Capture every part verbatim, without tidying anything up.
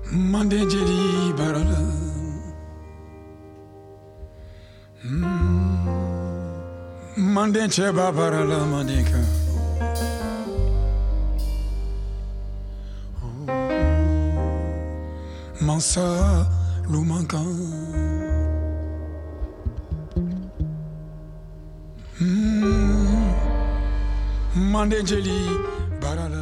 Mandejeri barala, mandenche barala mandeka. Mansa lumankan, mandejeri barala.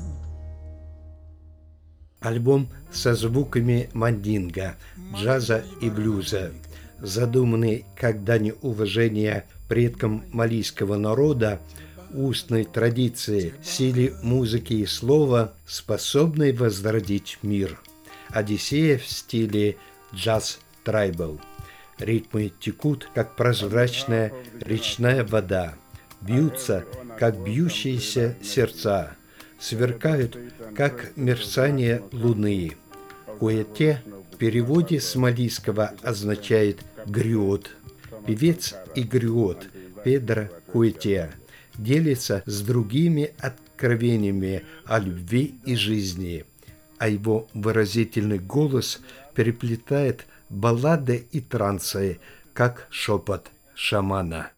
Альбом со звуками мандинга, джаза и блюза, задуманный как дань уважения предкам малийского народа, устной традиции, силе музыки и слова, способной возродить мир. Одиссея в стиле джаз-трайбл. Ритмы текут, как прозрачная речная вода, бьются, как бьющиеся сердца, сверкают, как мерцание луны. Куэте в переводе с малийского означает «гриот». Певец и гриот Педро Куэте делится с другими откровениями о любви и жизни, а его выразительный голос переплетает баллады и трансы, как шепот шамана.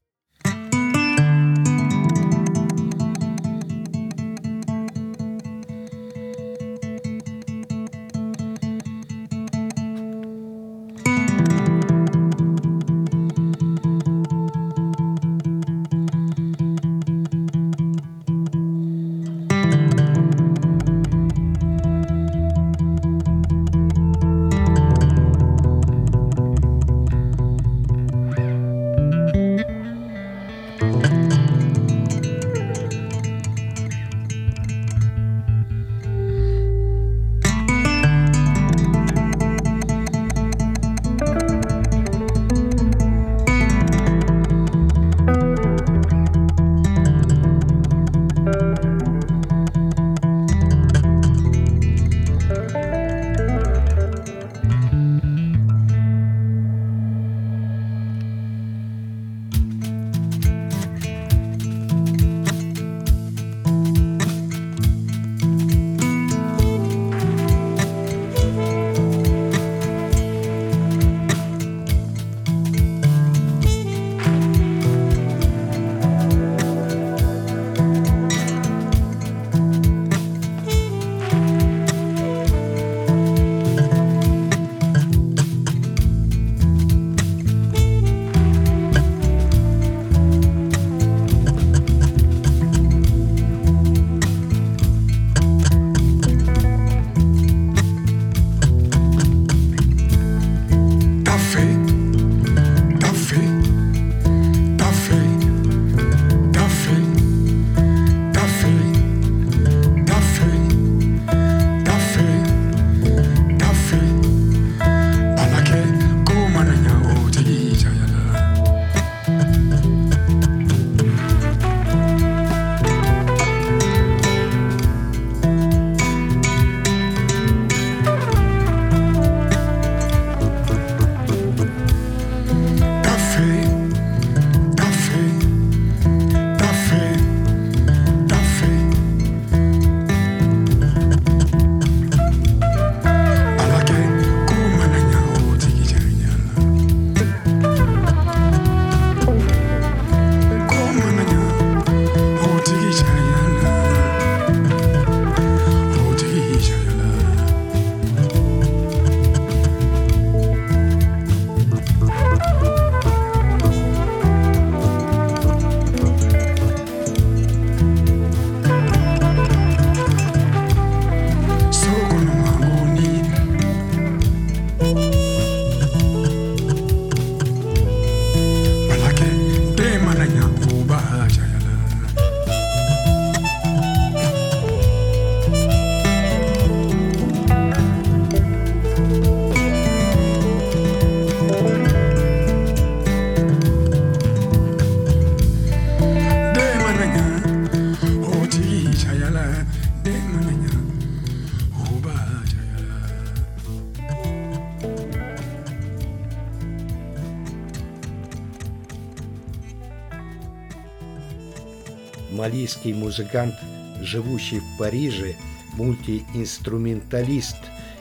Малийский музыкант, живущий в Париже, мультиинструменталист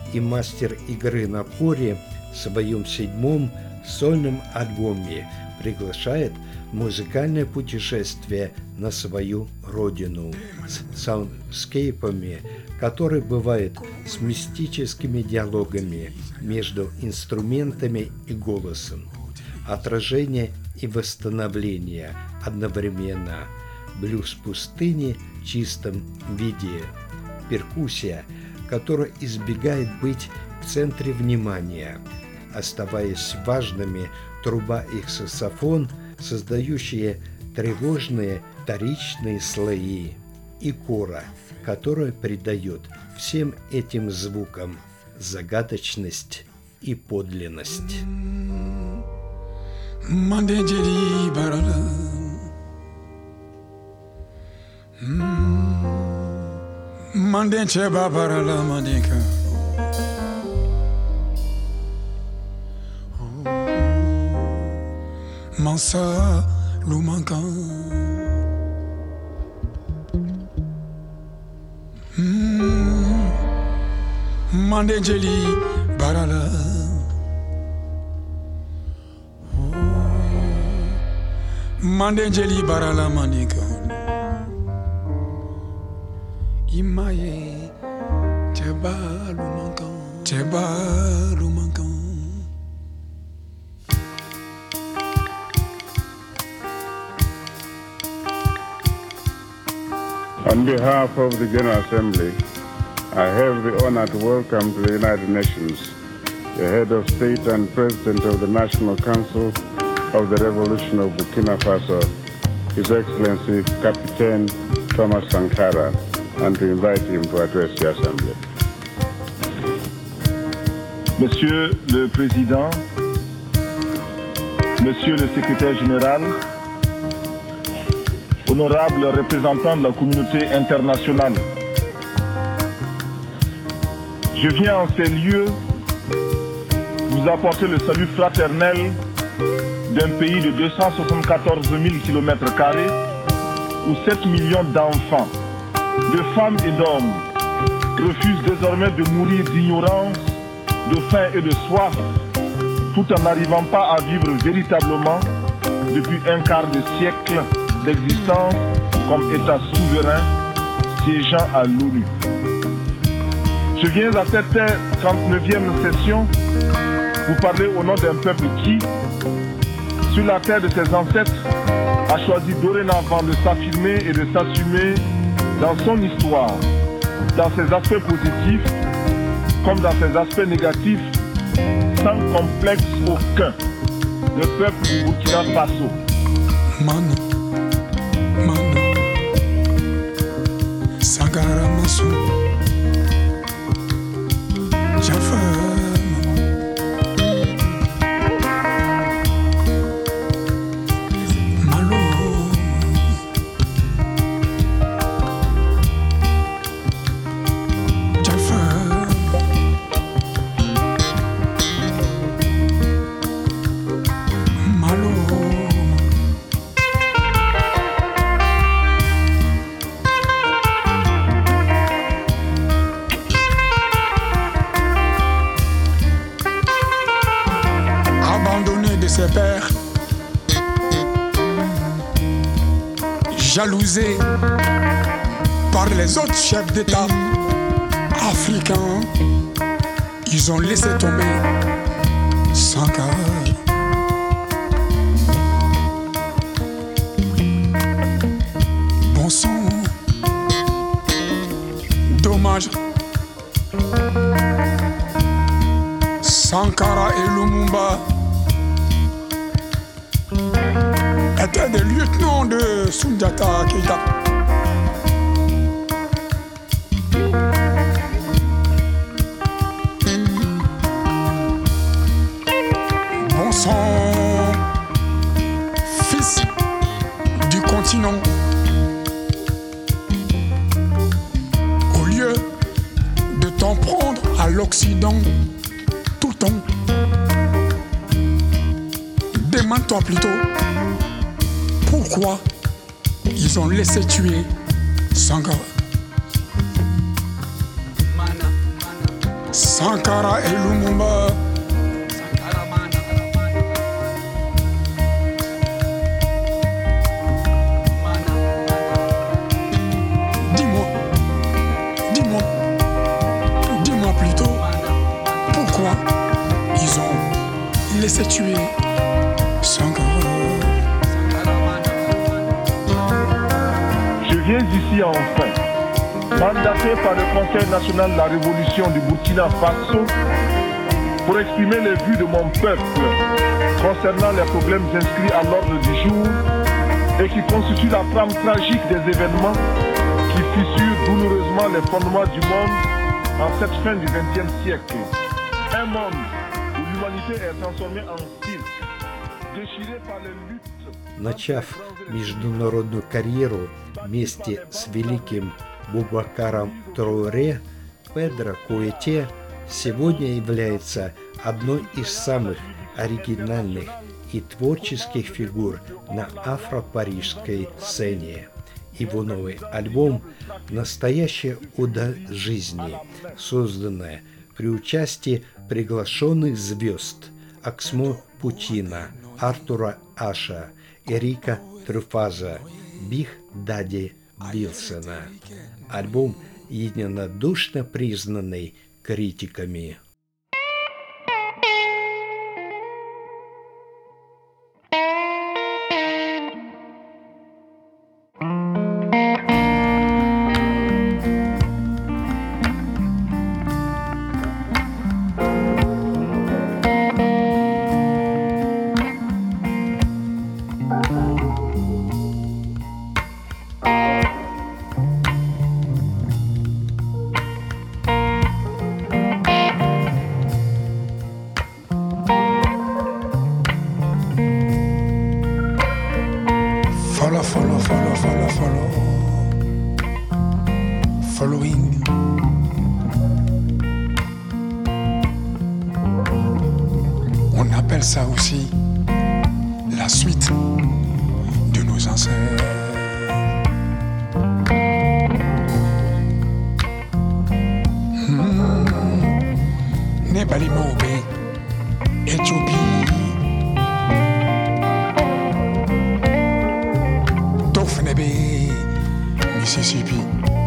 и мастер игры на коре в своем седьмом сольном альбоме приглашает в музыкальное путешествие на свою родину с саундскейпами, который бывает с мистическими диалогами между инструментами и голосом, отражение и восстановление одновременно, блюз пустыни в чистом виде, перкуссия, которая избегает быть в центре внимания, оставаясь важными труба и саксофон, создающие тревожные вторичные слои, и кора, которая придает всем этим звукам загадочность и подлинность. Mandejeli barala, mandenche barala mandeka, mansa lumankan, mandejeli barala. Mandejeli barala mandeka, imaye teba lumankan, teba lumankan. On behalf of the General Assembly, I have the honor to welcome to the United Nations the head of state and president of the National Council of the Revolution of Burkina Faso, His Excellency Captain Thomas Sankara, and to invite him to address the Assembly. Monsieur le Président, Monsieur le Secrétaire Général, honorables représentants de la communauté internationale, je viens en ces lieux vous apporter le salut fraternel d'un pays de deux cent soixante-quatorze mille kilomètres carrés où sept millions d'enfants, de femmes et d'hommes refusent désormais de mourir d'ignorance, de faim et de soif, tout en n'arrivant pas à vivre véritablement depuis un quart de siècle d'existence comme État souverain siégeant à l'ONU. Je viens à cette trente-neuvième session vous parler au nom d'un peuple qui, sur la terre de ses ancêtres, a choisi dorénavant de s'affirmer et de s'assumer dans son histoire, dans ses aspects positifs comme dans ses aspects négatifs, sans complexe aucun. Le peuple du Burkina Faso. Man, man, Sankara Masu, Jaffa. Ses pères, jalousés par les autres chefs d'État africains, ils ont laissé tomber Sankara. Bon sang, dommage. Sankara et Lumumba étaient des lieutenants de Soundiata Keïta. Bon sang, fils du continent, au lieu de t'en prendre à l'Occident tout le temps, demande-toi plutôt pourquoi ils ont laissé tuer Sankara. Sankara et Lumumba. Dis-moi, dis-moi, dis-moi plutôt, pourquoi ils ont laissé tuer Sankara? Je viens ici enfin, mandaté par le Conseil national de la révolution du Burkina Faso, pour exprimer les vues de mon peuple concernant les problèmes inscrits à l'ordre du jour et qui constituent la trame tragique des événements qui fissurent douloureusement les fondements du monde en cette fin du vingtième siècle. Un monde où l'humanité est transformée en cirque, déchirée par les luttes. Начав международную карьеру вместе с великим Бубакаром Трауре, Педро Куэте сегодня является одной из самых оригинальных и творческих фигур на афро-парижской сцене. Его новый альбом «Настоящая ода жизни», созданная при участии приглашенных звезд Оксмо Пучино, Артура Аша, Эрика Трюфаза, Биг Дади Билсона. Альбом единодушно признанный критиками. Follow, follow, follow, follow, follow. Following. On appelle ça aussi la suite de nos ancêtres. Hmm. Nebali Mobe, Éthiopie. Mississippi.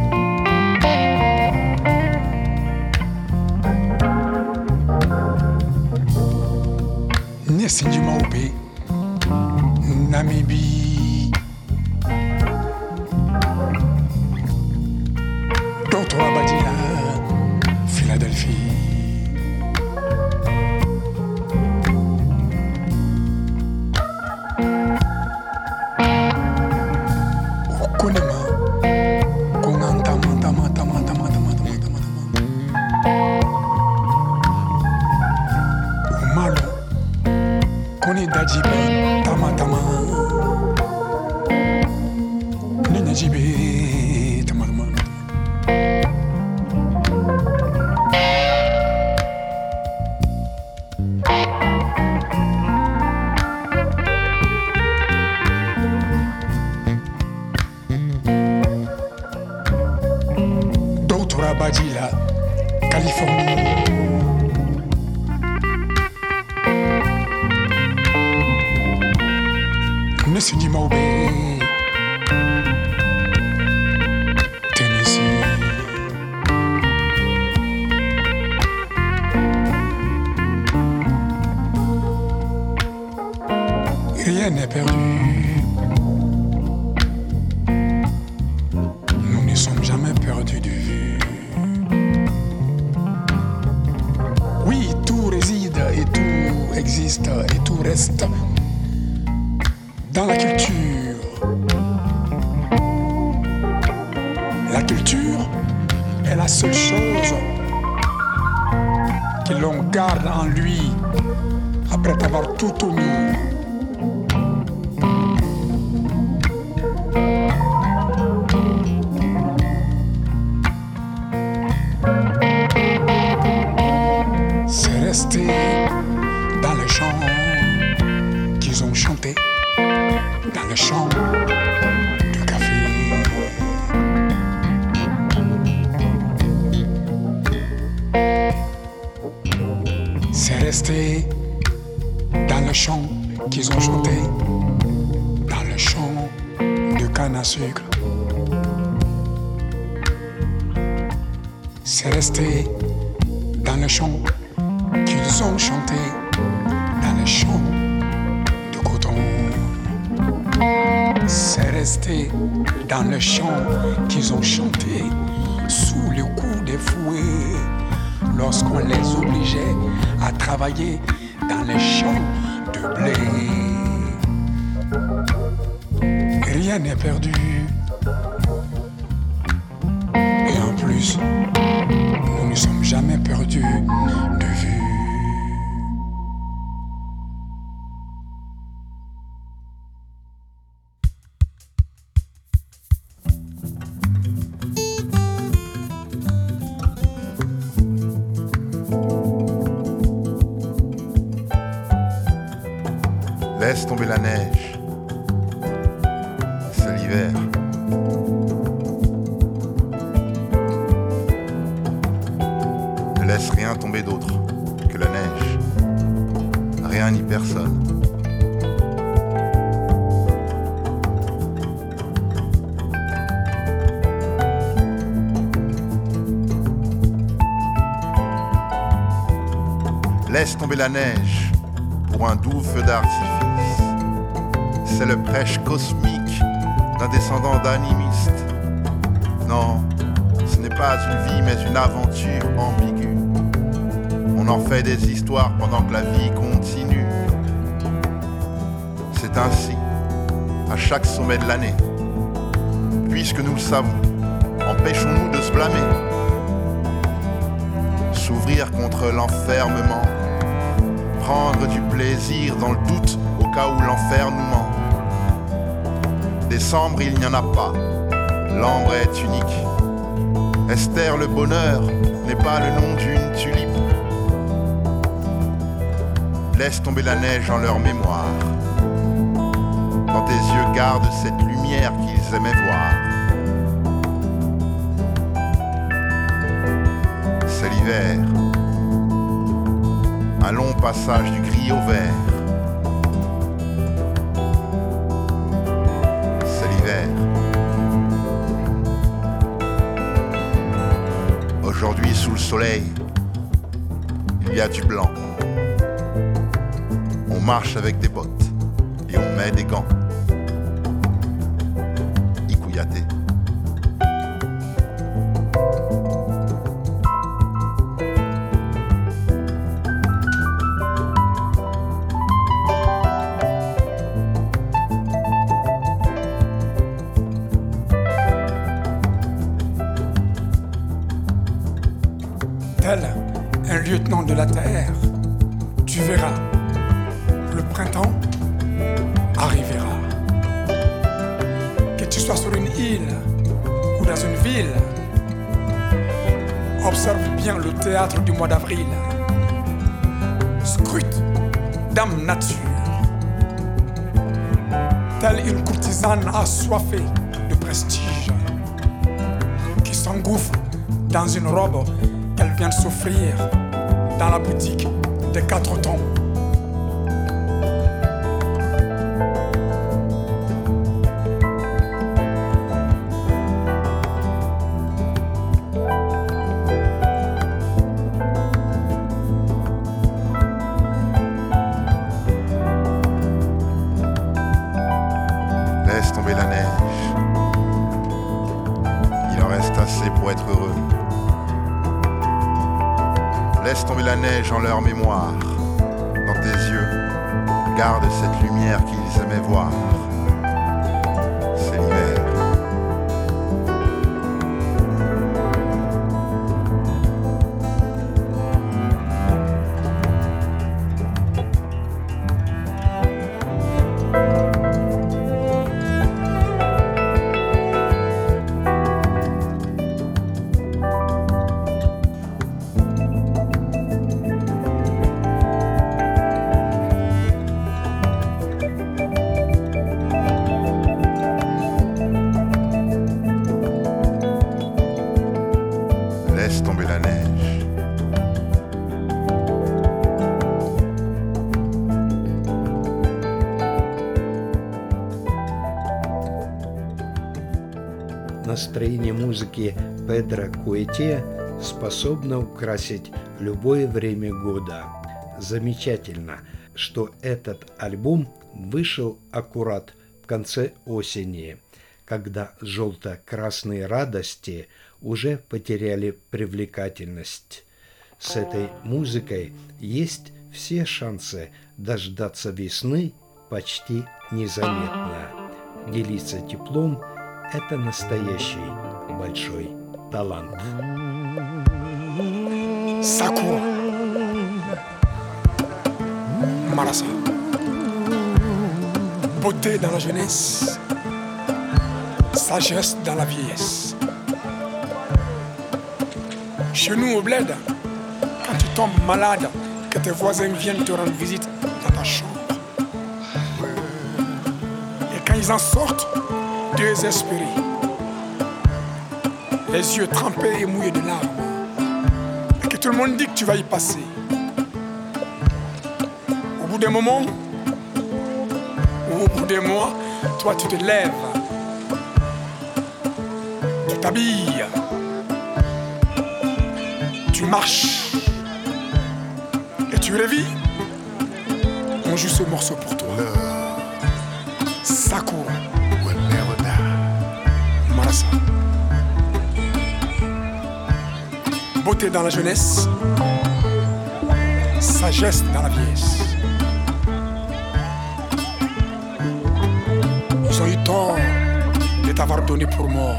Nesindi Maobe, Namibie. Docteur Abadila, Philadelphie. Kone dajibe tama tama Nina jibe tama tama Doutora Badila, Californie. Nesindi Maobe, Tennessee. Rien n'est perdu. Nous ne sommes jamais perdus de vue. Oui, tout réside et tout existe et tout reste dans la culture. La culture est la seule chose que l'on garde en lui après avoir tout omis. C'est resté dans les chants qu'ils ont chantés, dans les champs de café. resté dans le chant qu'ils ont chanté, dans le chant de canne à sucre. C'est resté dans le chant qu'ils ont chanté, dans le chant de coton. C'est resté dans le chant qu'ils ont chanté sous le coup des fouets, lorsqu'on les obligeait à travailler dans les champs de blé. Rien n'est perdu. Et en plus, nous ne sommes jamais perdus de vue. Laisse tomber la neige, c'est l'hiver. Ne laisse rien tomber d'autre que la neige, rien ni personne. Laisse tomber la neige pour un doux feu d'artifice. C'est le prêche cosmique d'un descendant d'animistes. Non, ce n'est pas une vie mais une aventure ambiguë. On en fait des histoires pendant que la vie continue. C'est ainsi, à chaque sommet de l'année. Puisque nous le savons, empêchons-nous de se blâmer. S'ouvrir contre l'enfermement, prendre du plaisir dans le doute au cas où l'enfer nous ment. Décembre, il n'y en a pas, l'ambre est unique. Esther, le bonheur, n'est pas le nom d'une tulipe. Laisse tomber la neige en leur mémoire. Dans tes yeux, garde cette lumière qu'ils aimaient voir. C'est l'hiver, un long passage du gris au vert. C'est l'hiver. Aujourd'hui, sous le soleil, il y a du blanc. On marche avec des bottes et on met des gants. Ikouyaté. Tel un lieutenant de la terre, tu verras, le printemps arrivera. Que tu sois sur une île ou dans une ville, observe bien le théâtre du mois d'avril. Scrute Dame Nature, telle une courtisane assoiffée de prestige, qui s'engouffre dans une robe qu'elle vient de s'offrir dans la boutique des quatre temps. Laisse tomber la neige. Il en reste assez pour être heureux. Laisse tomber la neige en leur mémoire. Dans tes yeux, garde cette lumière qu'ils aimaient voir. C'est l'hiver. Laisse tomber la neige. настроение музыки Педро Куэте способно украсить любое время года. Замечательно, что этот альбом вышел аккурат в конце осени, когда желто-красные радости уже потеряли привлекательность. С этой музыкой есть все шансы дождаться весны почти незаметно. Делиться теплом – это настоящий большой талант. Sakura Marasa. Beauté dans la jeunesse, sagesse dans la vieillesse. Chez nous au bled, quand tu tombes malade, que tes voisins viennent te rendre visite dans ta chambre, et quand ils en sortent, désespérés, les yeux trempés et mouillés de larmes, et que tout le monde dit que tu vas y passer. Au bout d'un moment, ou au bout des mois, toi tu te lèves, tu t'habilles, tu marches et tu revis. On joue ce morceau pour toi. Sakura will never die. Marasa. Beauté dans la jeunesse, sagesse dans la vieillesse. Ils ont eu tort de t'avoir donné pour mort.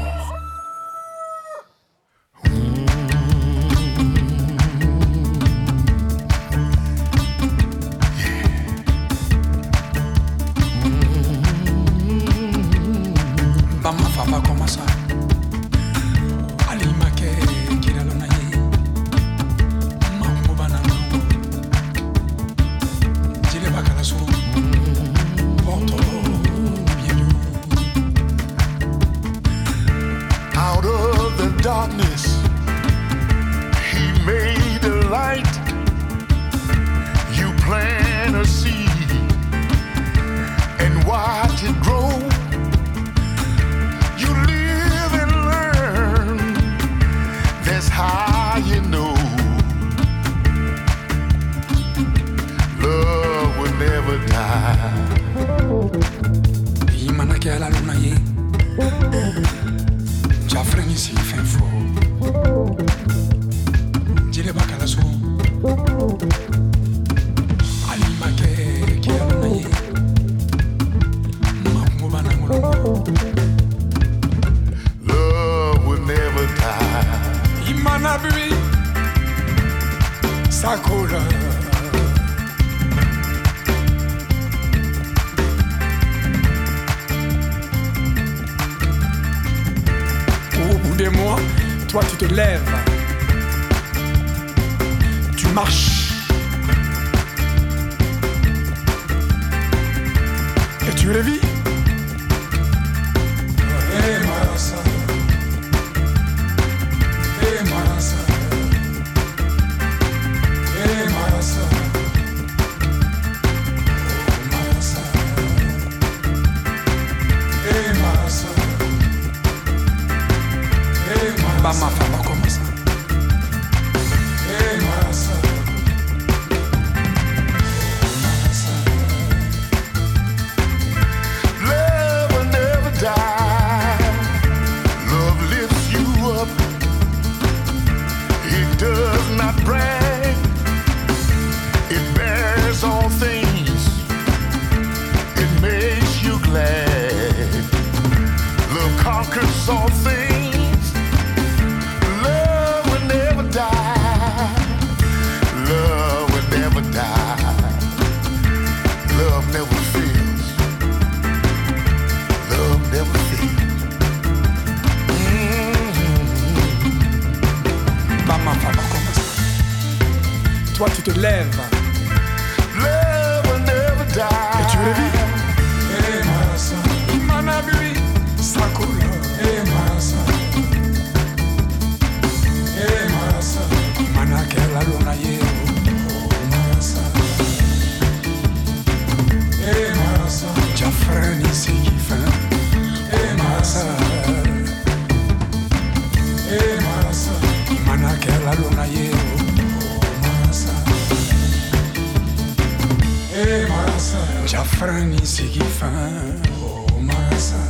Bama fava comme ça. Alima ke kira lona ye. Mambo banana. Jile bakala so. Porto bien. Out of the darkness, he made a light. You plant a seed and watch it grow. You live and learn. That's how you know love will never die. Imana ke ala luna ye. Jafreni si fin fo. Jile bakala so. Alima ke ke ala luna ye. Mambo banana. Love will never die. Imana bibi. Sakura. Au bout des mois, toi tu te lèves, tu marches et tu revis. Hey Marasa, hey Marasa, hey Marasa, oh Marasa, hey Marasa. Bama fama comme ça. Hey Marasa. Marasa. Love will never die. Love lifts you up. It does not brag. It bears all things. It makes you glad. Love conquers all things. Love will never die. Love will never die. Love never fails. Love never fails. Bama fama comme ça. Toi tu te lèves Love will never die. et tu revis. Hey Marasa. Imana bibi. Sakura. Hey Marasa. Hey Marasa. Imana ke ala luna ye. Oh Marasa. Hey Marasa. Jafreni si fin. Hey Marasa. Jafrani sigifan o marasa.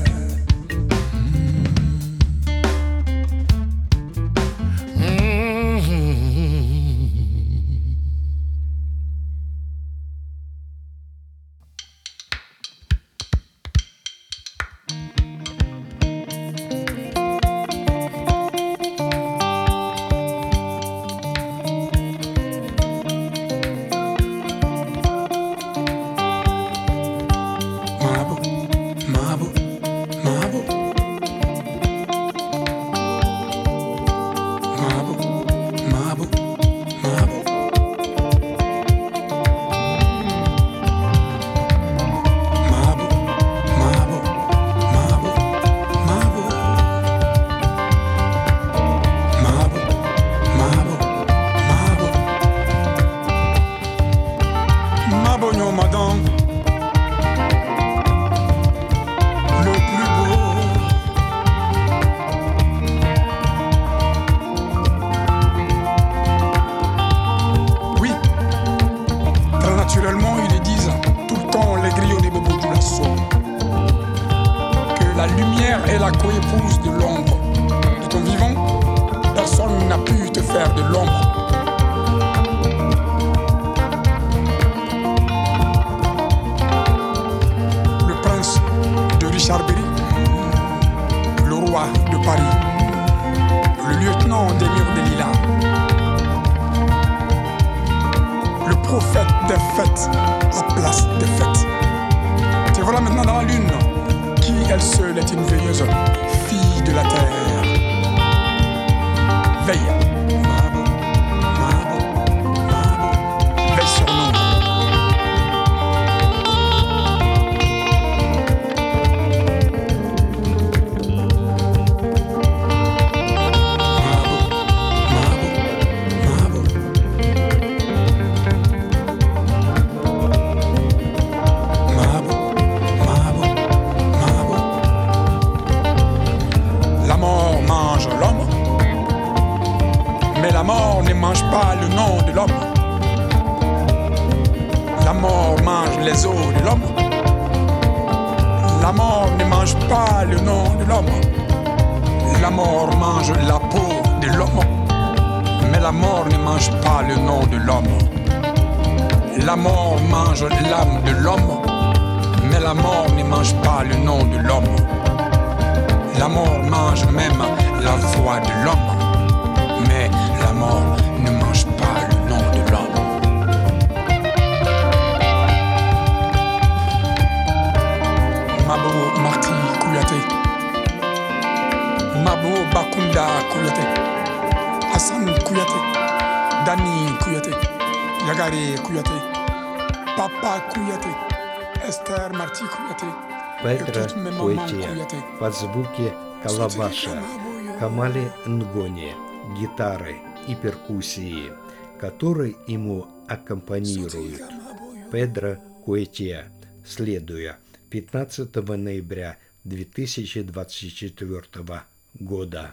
Педро Куэтье под звуки калабаша, Камали Нгони, гитары и перкуссии, которые ему аккомпанируют. Педро Куэтье, следуя пятнадцатого ноября две тысячи двадцать четвёртого года.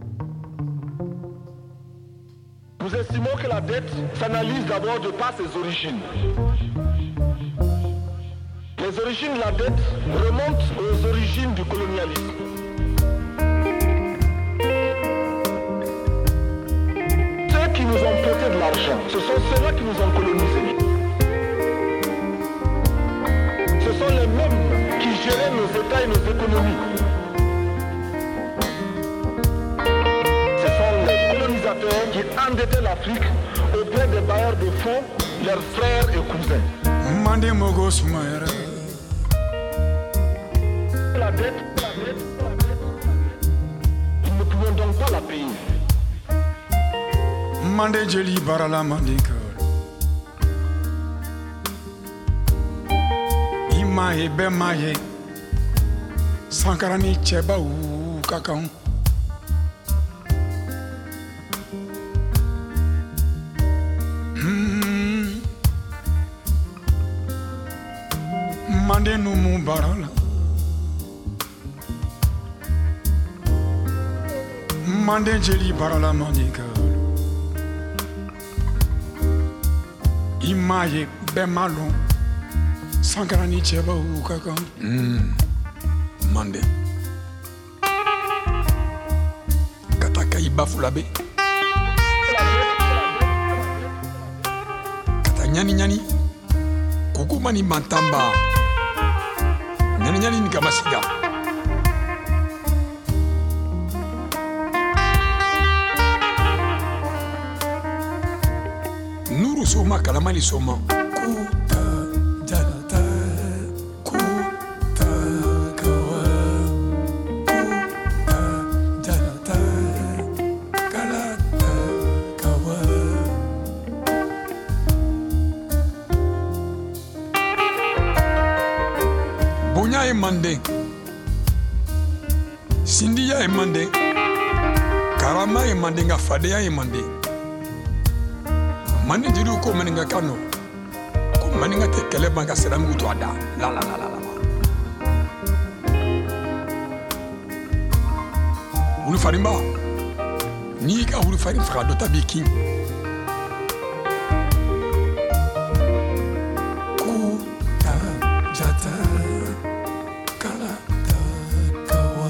Nous estimons que la dette s'analyse d'abord de par ses origines. Les origines de la dette remontent aux origines du colonialisme. Ceux qui nous ont prêté de l'argent, ce sont ceux-là qui nous ont colonisés. Ce sont les mêmes qui géraient nos États et nos économies. Ce sont les colonisateurs qui endettaient l'Afrique auprès des bailleurs de fonds, leurs frères et cousins. La dette, la dette, la dette, nous ne pouvons donc pas la payer. Mande jeli barala mandika. Imaye bemaye. Sankarani cheba u kakao. Mande numu barala. Mande jeli barala mandika. Imaye bemalon. Sankara ni cɛ b'u ka kan. Mande. Ka taa Kayi Bafulabe. Ka taa Ɲani Ɲani. Kukuma ni Mantamba. Ɲani Ɲani ni Kamasiga. Nuru Soma Kalamani Soma. Kuta Janata. Kuta Kawa. Kuta Janata. Kalata Kawa. Bonya e mande. Sindiya e mande. Karama e mande nga Fadeya e mande. Mani jiru ko maninga kano ko maninga te kele banga seramu to ada la la la la la ulu farimba ni ka ulu farim fra do tabiki ku ta jata kala ta kawa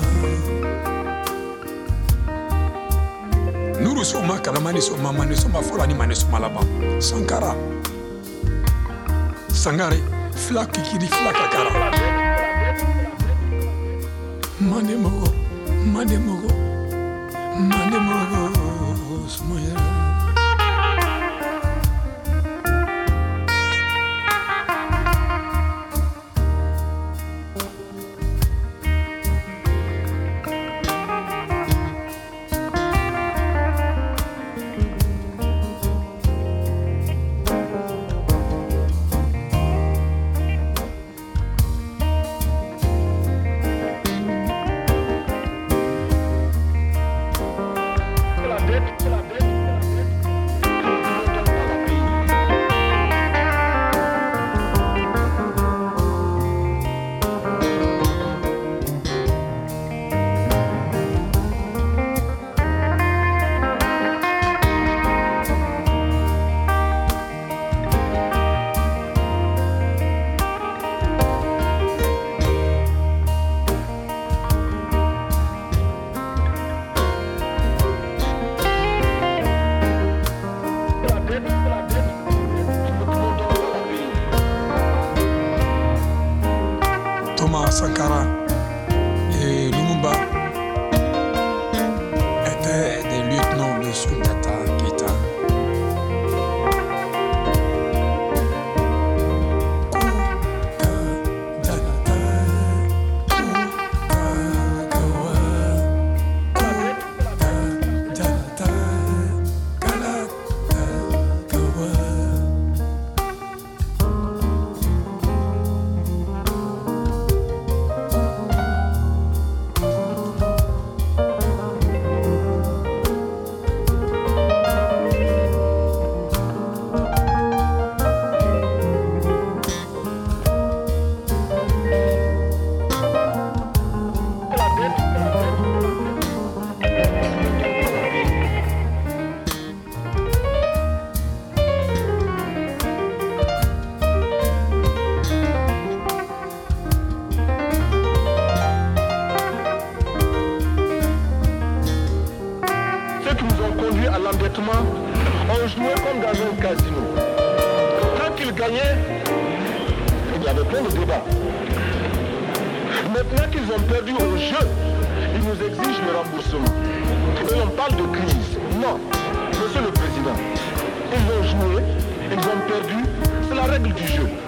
Nuru Soma Kalamani Soma Mane Soma Folani Mane Soma là-bas. Sankara. Sangare. Flak Kikiri Flak Akara. Mane Mogo. Mane Mogo. Mane Mogo. Smoya. Sankara et Lumumba étaient des lieutenants de Soundata Keita. On jouait comme dans un casino. Quand ils gagnaient, il y avait plein de débats. Maintenant qu'ils ont perdu au jeu, ils nous exigent le remboursement. Et on parle de crise. Non, monsieur le président, ils ont joué, ils ont perdu, c'est la règle du jeu.